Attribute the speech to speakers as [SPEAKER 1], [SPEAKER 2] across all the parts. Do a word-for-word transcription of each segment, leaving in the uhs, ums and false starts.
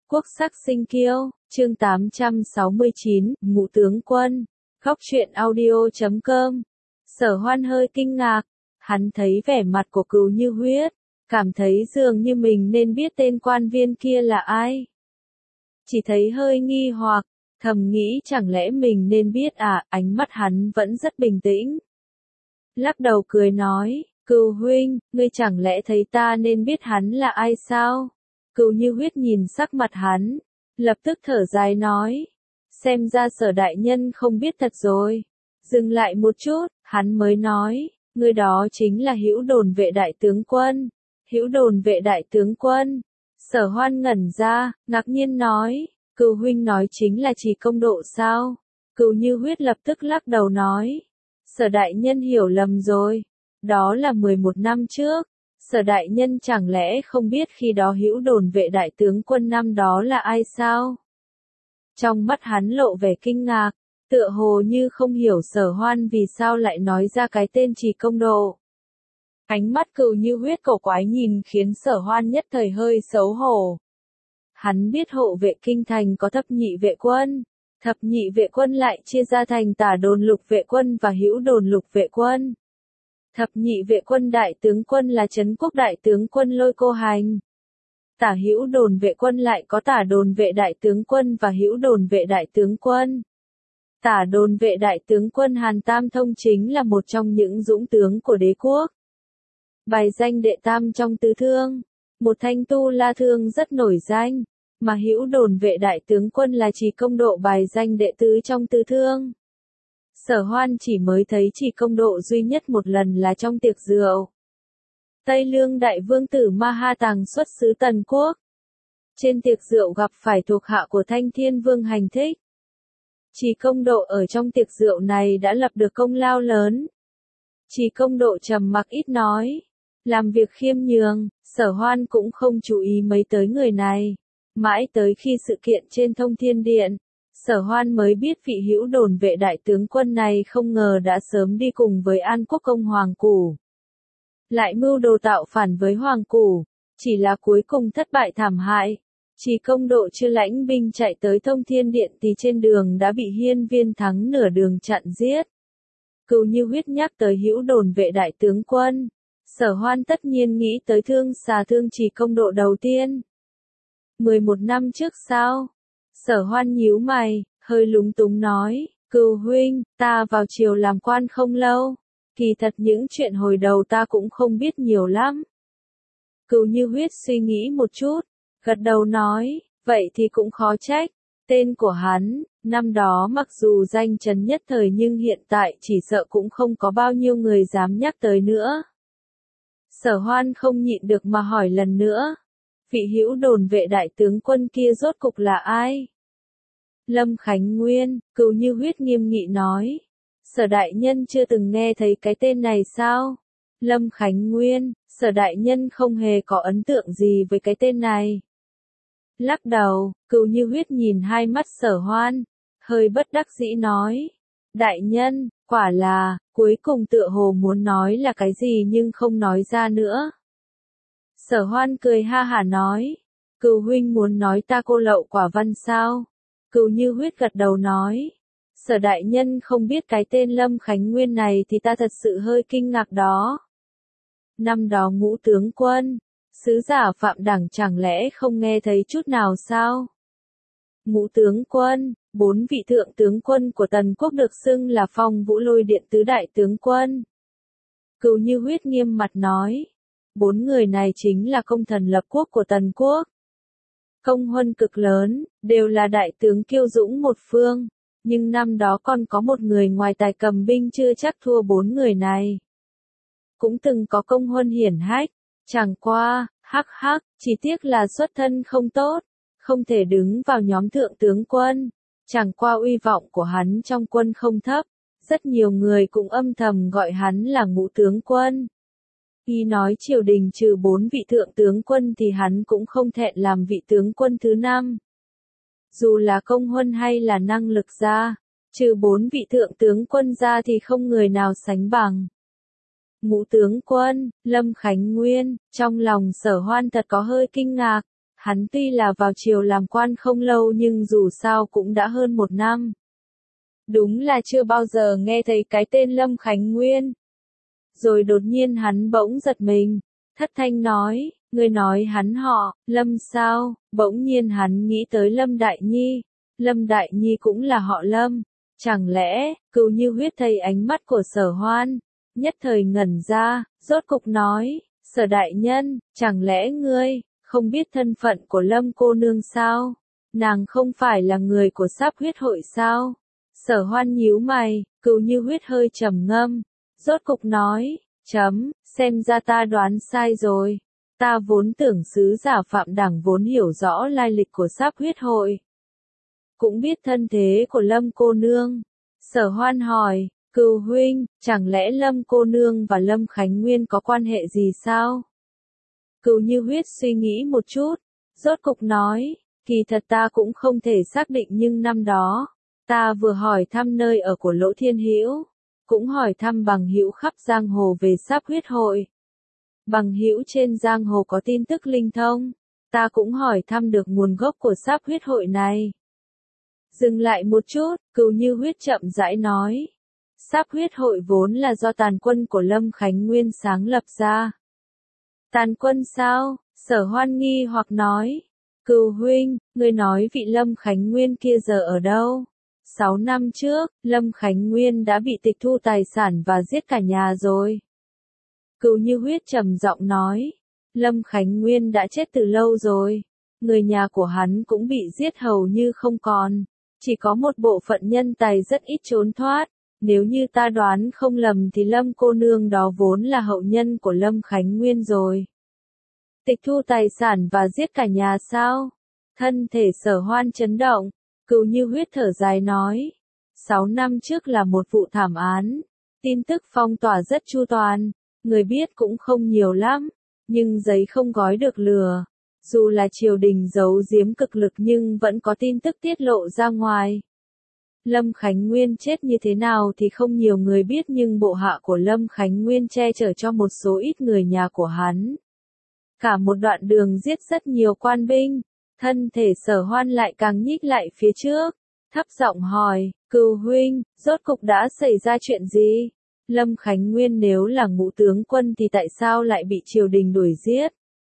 [SPEAKER 1] Quốc sắc sinh kiêu, chương tám trăm sáu mươi chín, Ngũ tướng quân, góc truyện audio chấm com. Sở Hoan hơi kinh ngạc, hắn thấy vẻ mặt của Cừu Như Huyết, cảm thấy dường như mình nên biết tên quan viên kia là ai. Chỉ thấy hơi nghi hoặc, thầm nghĩ chẳng lẽ mình nên biết à, ánh mắt hắn vẫn rất bình tĩnh. Lắc đầu cười nói, Cừu huynh, ngươi chẳng lẽ thấy ta nên biết hắn là ai sao? Cừu Như Huyết nhìn sắc mặt hắn, lập tức thở dài nói, xem ra Sở đại nhân không biết thật rồi. Dừng lại một chút, hắn mới nói, người đó chính là Hữu Đồn vệ đại tướng quân. Hữu Đồn vệ đại tướng quân. Sở Hoan ngẩn ra, ngạc nhiên nói, Cừu huynh nói chính là Trì Công Độ sao? Cừu Như Huyết lập tức lắc đầu nói, Sở đại nhân hiểu lầm rồi, đó là mười một năm trước. Sở đại nhân chẳng lẽ không biết khi đó Hữu Đồn vệ đại tướng quân năm đó là ai sao? Trong mắt hắn lộ vẻ kinh ngạc, tựa hồ như không hiểu Sở Hoan vì sao lại nói ra cái tên Trì Công Độ. Ánh mắt Cừu Như Huyết cổ quái nhìn khiến Sở Hoan nhất thời hơi xấu hổ. Hắn biết hộ vệ kinh thành có thập nhị vệ quân, thập nhị vệ quân lại chia ra thành Tả Đồn lục vệ quân và Hữu Đồn lục vệ quân. Thập nhị vệ quân đại tướng quân là Trấn Quốc đại tướng quân Lôi Cô Hành. Tả Hữu Đồn vệ quân lại có Tả Đồn vệ đại tướng quân và Hữu Đồn vệ đại tướng quân. Tả Đồn vệ đại tướng quân Hàn Tam Thông chính là một trong những dũng tướng của đế quốc. Bài danh đệ tam trong tứ thương, một thanh tu la thương rất nổi danh, mà Hữu Đồn vệ đại tướng quân là Trì Công Độ bài danh đệ tứ trong tứ thương. Sở Hoan chỉ mới thấy Trì Công Độ duy nhất một lần là trong tiệc rượu. Tây Lương đại vương tử Ma Ha Tàng xuất xứ Tần Quốc. Trên tiệc rượu gặp phải thuộc hạ của Thanh Thiên Vương Hành Thích. Trì Công Độ ở trong tiệc rượu này đã lập được công lao lớn. Trì Công Độ trầm mặc ít nói, làm việc khiêm nhường, Sở Hoan cũng không chú ý mấy tới người này. Mãi tới khi sự kiện trên Thông Thiên Điện, Sở Hoan mới biết vị Hữu Đồn vệ đại tướng quân này không ngờ đã sớm đi cùng với An Quốc công Hoàng Củ. Lại mưu đồ tạo phản với Hoàng Củ, chỉ là cuối cùng thất bại thảm hại. Trì Công Độ chưa lãnh binh chạy tới Thông Thiên Điện thì trên đường đã bị Hiên Viên Thắng nửa đường chặn giết. Cừu Như Huyết nhắc tới Hữu Đồn vệ đại tướng quân, Sở Hoan tất nhiên nghĩ tới thương xà thương Trì Công Độ đầu tiên. mười một năm trước sao? Sở Hoan nhíu mày, hơi lúng túng nói, Cừu huynh, ta vào triều làm quan không lâu, kỳ thật những chuyện hồi đầu ta cũng không biết nhiều lắm. Cừu Như Huyết suy nghĩ một chút, gật đầu nói, vậy thì cũng khó trách, tên của hắn, năm đó mặc dù danh chấn nhất thời nhưng hiện tại chỉ sợ cũng không có bao nhiêu người dám nhắc tới nữa. Sở Hoan không nhịn được mà hỏi lần nữa, vị Hữu Đồn vệ đại tướng quân kia rốt cục là ai? Lâm Khánh Nguyên, Cừu Như Huyết nghiêm nghị nói, Sở đại nhân chưa từng nghe thấy cái tên này sao? Lâm Khánh Nguyên, Sở đại nhân không hề có ấn tượng gì với cái tên này. Lắc đầu, Cừu Như Huyết nhìn hai mắt Sở Hoan, hơi bất đắc dĩ nói, đại nhân, quả là, cuối cùng tựa hồ muốn nói là cái gì nhưng không nói ra nữa. Sở Hoan cười ha hả nói, Cừu huynh muốn nói ta cô lậu quả văn sao? Cừu Như Huyết gật đầu nói, Sở đại nhân không biết cái tên Lâm Khánh Nguyên này thì ta thật sự hơi kinh ngạc đó. Năm đó Ngũ tướng quân, sứ giả Phạm Đẳng chẳng lẽ không nghe thấy chút nào sao? Ngũ tướng quân, bốn vị thượng tướng quân của Tần Quốc được xưng là Phong Vũ Lôi Điện tứ đại tướng quân. Cừu Như Huyết nghiêm mặt nói, bốn người này chính là công thần lập quốc của Tần Quốc. Công huân cực lớn, đều là đại tướng kiêu dũng một phương, nhưng năm đó còn có một người ngoài tài cầm binh chưa chắc thua bốn người này. Cũng từng có công huân hiển hách, chẳng qua, hắc hắc, chỉ tiếc là xuất thân không tốt, không thể đứng vào nhóm thượng tướng quân, chẳng qua uy vọng của hắn trong quân không thấp, rất nhiều người cũng âm thầm gọi hắn là Ngũ tướng quân. Y nói triều đình trừ bốn vị thượng tướng quân thì hắn cũng không thẹn làm vị tướng quân thứ năm. Dù là công huân hay là năng lực ra, trừ bốn vị thượng tướng quân ra thì không người nào sánh bằng. Ngũ tướng quân, Lâm Khánh Nguyên, trong lòng Sở Hoan thật có hơi kinh ngạc, Hắn tuy là vào triều làm quan không lâu nhưng dù sao cũng đã hơn một năm. Đúng là chưa bao giờ nghe thấy cái tên Lâm Khánh Nguyên. Rồi đột nhiên hắn bỗng giật mình, thất thanh nói, người nói hắn họ, Lâm sao? Bỗng nhiên hắn nghĩ tới Lâm Đại Nhi. Lâm Đại Nhi cũng là họ Lâm. Chẳng lẽ, Cừu Như Huyết thấy ánh mắt của Sở Hoan, nhất thời ngẩn ra, rốt cục nói, Sở đại nhân, chẳng lẽ ngươi không biết thân phận của Lâm cô nương sao? Nàng không phải là người của Sáp Huyết hội sao? Sở Hoan nhíu mày, Cừu Như Huyết hơi trầm ngâm, rốt cục nói, chấm, xem ra ta đoán sai rồi. Ta vốn tưởng sứ giả Phạm Đẳng vốn hiểu rõ lai lịch của Sáp Huyết hội. Cũng biết thân thế của Lâm cô nương. Sở Hoan hỏi, Cừu huynh, chẳng lẽ Lâm cô nương và Lâm Khánh Nguyên có quan hệ gì sao? Cừu Như Huyết suy nghĩ một chút, rốt cục nói, kỳ thật ta cũng không thể xác định nhưng năm đó, ta vừa hỏi thăm nơi ở của Lỗ Thiên Hữu, cũng hỏi thăm bằng hữu khắp giang hồ về Sáp Huyết hội. Bằng hữu trên giang hồ có tin tức linh thông, ta cũng hỏi thăm được nguồn gốc của Sáp Huyết hội này. Dừng lại một chút, Cừu Như Huyết chậm rãi nói, Sáp Huyết hội vốn là do tàn quân của Lâm Khánh Nguyên sáng lập ra. Tàn quân sao? Sở Hoan nghi hoặc nói, Cừu huynh, ngươi nói vị Lâm Khánh Nguyên kia giờ ở đâu? Sáu năm trước, Lâm Khánh Nguyên đã bị tịch thu tài sản và giết cả nhà rồi. Cừu Như Huyết trầm giọng nói, Lâm Khánh Nguyên đã chết từ lâu rồi. Người nhà của hắn cũng bị giết hầu như không còn. Chỉ có một bộ phận nhân tài rất ít trốn thoát. Nếu như ta đoán không lầm thì Lâm cô nương đó vốn là hậu nhân của Lâm Khánh Nguyên rồi. Tịch thu tài sản và giết cả nhà sao? Thân thể Sở Hoan chấn động, Cừu Như Huyết thở dài nói. Sáu năm trước là một vụ thảm án. Tin tức phong tỏa rất chu toàn. Người biết cũng không nhiều lắm. Nhưng giấy không gói được lửa. Dù là triều đình giấu giếm cực lực nhưng vẫn có tin tức tiết lộ ra ngoài. Lâm Khánh Nguyên chết như thế nào thì không nhiều người biết nhưng bộ hạ của Lâm Khánh Nguyên che chở cho một số ít người nhà của hắn. Cả một đoạn đường giết rất nhiều quan binh, thân thể Sở Hoan lại càng nhích lại phía trước, thấp giọng hỏi, Cừu huynh, rốt cục đã xảy ra chuyện gì? Lâm Khánh Nguyên nếu là ngũ tướng quân thì tại sao lại bị triều đình đuổi giết?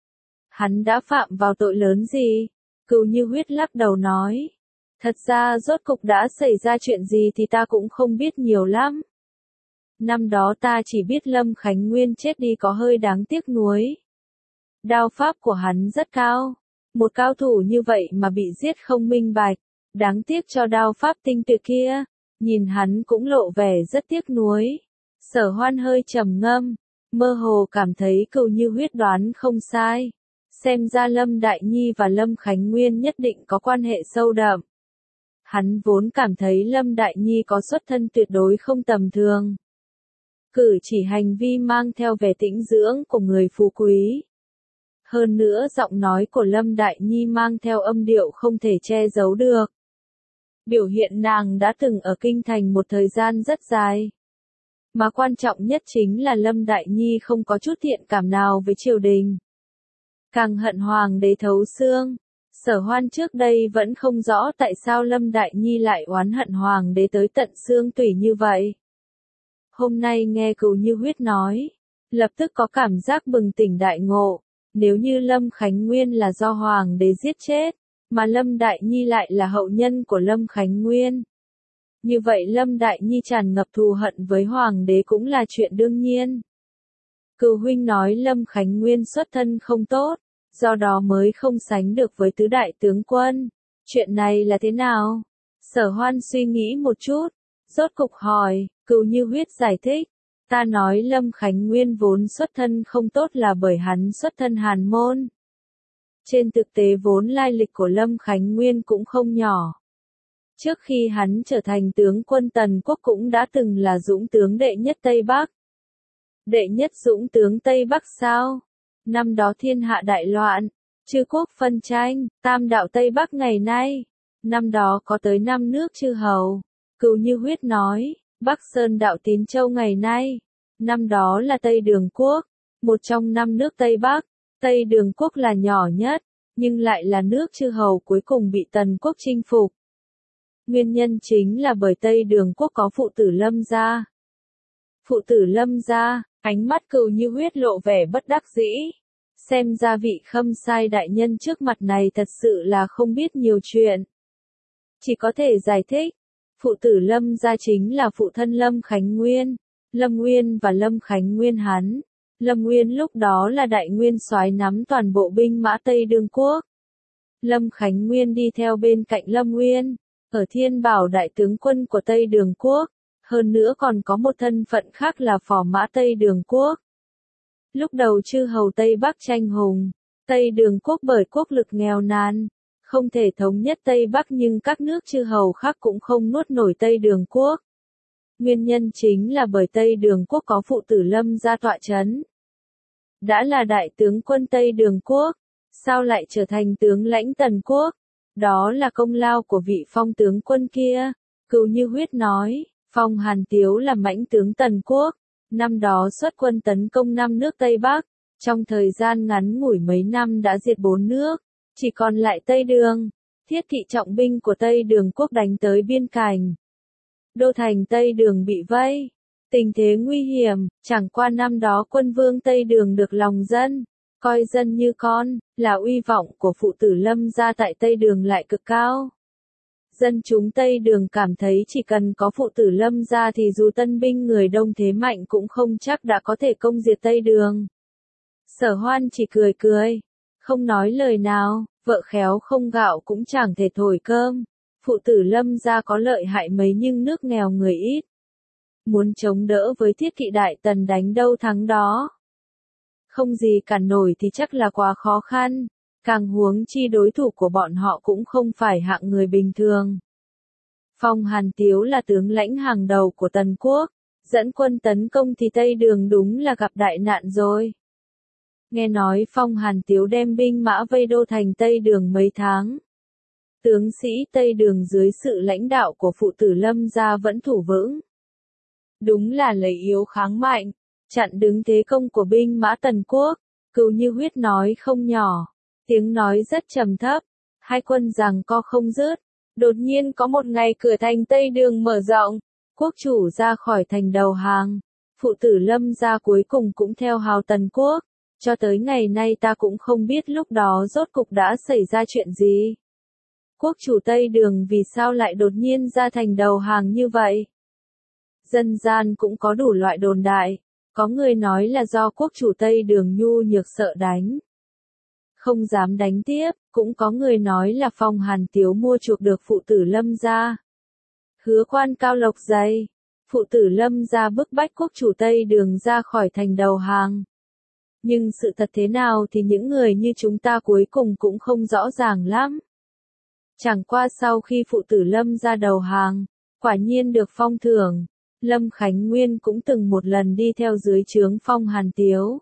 [SPEAKER 1] Hắn đã phạm vào tội lớn gì? Cừu Như Huyết lắc đầu nói. Thật ra rốt cục đã xảy ra chuyện gì thì ta cũng không biết nhiều lắm. Năm đó ta chỉ biết Lâm Khánh Nguyên chết đi có hơi đáng tiếc nuối. Đao pháp của hắn rất cao. Một cao thủ như vậy mà bị giết không minh bạch. Đáng tiếc cho đao pháp tinh tuyệt kia. Nhìn hắn cũng lộ vẻ rất tiếc nuối. Sở Hoan hơi trầm ngâm. Mơ hồ cảm thấy Cừu Như Huyết đoán không sai. Xem ra Lâm Đại Nhi và Lâm Khánh Nguyên nhất định có quan hệ sâu đậm. Hắn vốn cảm thấy Lâm Đại Nhi có xuất thân tuyệt đối không tầm thường. Cử chỉ hành vi mang theo vẻ tĩnh dưỡng của người phú quý. Hơn nữa giọng nói của Lâm Đại Nhi mang theo âm điệu không thể che giấu được. Biểu hiện nàng đã từng ở kinh thành một thời gian rất dài. Mà quan trọng nhất chính là Lâm Đại Nhi không có chút thiện cảm nào với triều đình. Càng hận hoàng đế thấu xương. Sở Hoan trước đây vẫn không rõ tại sao Lâm Đại Nhi lại oán hận hoàng đế tới tận xương tủy như vậy. Hôm nay nghe Cừu Như Huyết nói, lập tức có cảm giác bừng tỉnh đại ngộ. Nếu như Lâm Khánh Nguyên là do hoàng đế giết chết, mà Lâm Đại Nhi lại là hậu nhân của Lâm Khánh Nguyên. Như vậy Lâm Đại Nhi tràn ngập thù hận với hoàng đế cũng là chuyện đương nhiên. Cừu huynh nói Lâm Khánh Nguyên xuất thân không tốt, do đó mới không sánh được với tứ đại tướng quân. Chuyện này là thế nào? Sở Hoan suy nghĩ một chút, rốt cục hỏi, Cừu Như Huyết giải thích. Ta nói Lâm Khánh Nguyên vốn xuất thân không tốt là bởi hắn xuất thân hàn môn. Trên thực tế vốn lai lịch của Lâm Khánh Nguyên cũng không nhỏ. Trước khi hắn trở thành tướng quân Tần Quốc cũng đã từng là dũng tướng đệ nhất Tây Bắc. Đệ nhất dũng tướng Tây Bắc sao? Năm đó thiên hạ đại loạn, chư quốc phân tranh, tam đạo Tây Bắc ngày nay. Năm đó có tới năm nước chư hầu. Cừu Như Huyết nói, Bắc Sơn đạo Tín Châu ngày nay. Năm đó là Tây Đường Quốc, một trong năm nước Tây Bắc. Tây Đường Quốc là nhỏ nhất, nhưng lại là nước chư hầu cuối cùng bị Tần quốc chinh phục. Nguyên nhân chính là bởi Tây Đường quốc có phụ tử Lâm gia. Phụ tử Lâm gia, ánh mắt Cừu Như Huyết lộ vẻ bất đắc dĩ. Xem ra vị Khâm Sai đại nhân trước mặt này thật sự là không biết nhiều chuyện. Chỉ có thể giải thích, phụ tử Lâm gia chính là phụ thân Lâm Khánh Nguyên, Lâm Nguyên và Lâm Khánh Nguyên hắn. Lâm Nguyên lúc đó là đại nguyên soái nắm toàn bộ binh mã Tây Đường quốc. Lâm Khánh Nguyên đi theo bên cạnh Lâm Nguyên, ở Thiên Bảo đại tướng quân của Tây Đường quốc, hơn nữa còn có một thân phận khác là phò mã Tây Đường quốc. Lúc đầu chư hầu Tây Bắc tranh hùng, Tây Đường quốc bởi quốc lực nghèo nàn, không thể thống nhất Tây Bắc nhưng các nước chư hầu khác cũng không nuốt nổi Tây Đường quốc. Nguyên nhân chính là bởi Tây Đường quốc có phụ tử Lâm gia tọa chấn. Đã là đại tướng quân Tây Đường quốc, sao lại trở thành tướng lãnh Tần quốc? Đó là công lao của vị Phong tướng quân kia. Cừu Như Huyết nói, Phong Hàn Tiếu là mãnh tướng Tần quốc, năm đó xuất quân tấn công năm nước Tây Bắc, trong thời gian ngắn ngủi mấy năm đã diệt bốn nước, chỉ còn lại Tây Đường. Thiết kỵ trọng binh của Tây Đường quốc đánh tới biên cảnh. Đô thành Tây Đường bị vây, tình thế nguy hiểm, chẳng qua năm đó quân vương Tây Đường được lòng dân, coi dân như con, là uy vọng của phụ tử Lâm gia tại Tây Đường lại cực cao. Dân chúng Tây Đường cảm thấy chỉ cần có phụ tử Lâm gia thì dù tân binh người đông thế mạnh cũng không chắc đã có thể công diệt Tây Đường. Sở Hoan chỉ cười cười, không nói lời nào, vợ khéo không gạo cũng chẳng thể thổi cơm. Phụ tử Lâm gia có lợi hại mấy nhưng nước nghèo người ít. Muốn chống đỡ với thiết kỵ đại tần đánh đâu thắng đó. Không gì cản nổi thì chắc là quá khó khăn, càng huống chi đối thủ của bọn họ cũng không phải hạng người bình thường. Phong Hàn Tiếu là tướng lãnh hàng đầu của Tần quốc, dẫn quân tấn công thì Tây Đường đúng là gặp đại nạn rồi. Nghe nói Phong Hàn Tiếu đem binh mã vây đô thành Tây Đường mấy tháng. Tướng sĩ Tây Đường dưới sự lãnh đạo của phụ tử Lâm gia vẫn thủ vững. Đúng là lấy yếu kháng mạnh, chặn đứng thế công của binh mã Tần quốc. Cừu Như Huyết nói không nhỏ, tiếng nói rất trầm thấp, hai quân giằng co không dứt. Đột nhiên có một ngày cửa thành Tây Đường mở rộng, quốc chủ ra khỏi thành đầu hàng, phụ tử Lâm gia cuối cùng cũng theo hào Tần quốc. Cho tới ngày nay ta cũng không biết lúc đó rốt cục đã xảy ra chuyện gì. Quốc chủ Tây Đường vì sao lại đột nhiên ra thành đầu hàng như vậy? Dân gian cũng có đủ loại đồn đại, có người nói là do quốc chủ Tây Đường nhu nhược sợ đánh, không dám đánh tiếp, cũng có người nói là Phong Hàn Tiếu mua chuộc được phụ tử Lâm gia. Hứa quan cao lộc dày, phụ tử Lâm gia bức bách quốc chủ Tây Đường ra khỏi thành đầu hàng. Nhưng sự thật thế nào thì những người như chúng ta cuối cùng cũng không rõ ràng lắm. Chẳng qua sau khi phụ tử Lâm gia đầu hàng, quả nhiên được phong thưởng, Lâm Khánh Nguyên cũng từng một lần đi theo dưới trướng Phong Hàn Tiếu.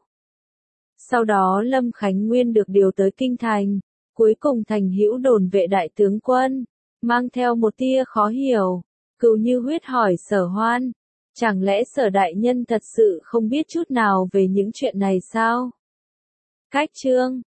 [SPEAKER 1] Sau đó Lâm Khánh Nguyên được điều tới Kinh Thành, cuối cùng thành hữu đồn vệ đại tướng quân, mang theo một tia khó hiểu. Cừu Như Huyết hỏi Sở Hoan, chẳng lẽ Sở đại nhân thật sự không biết chút nào về những chuyện này sao? Cách chương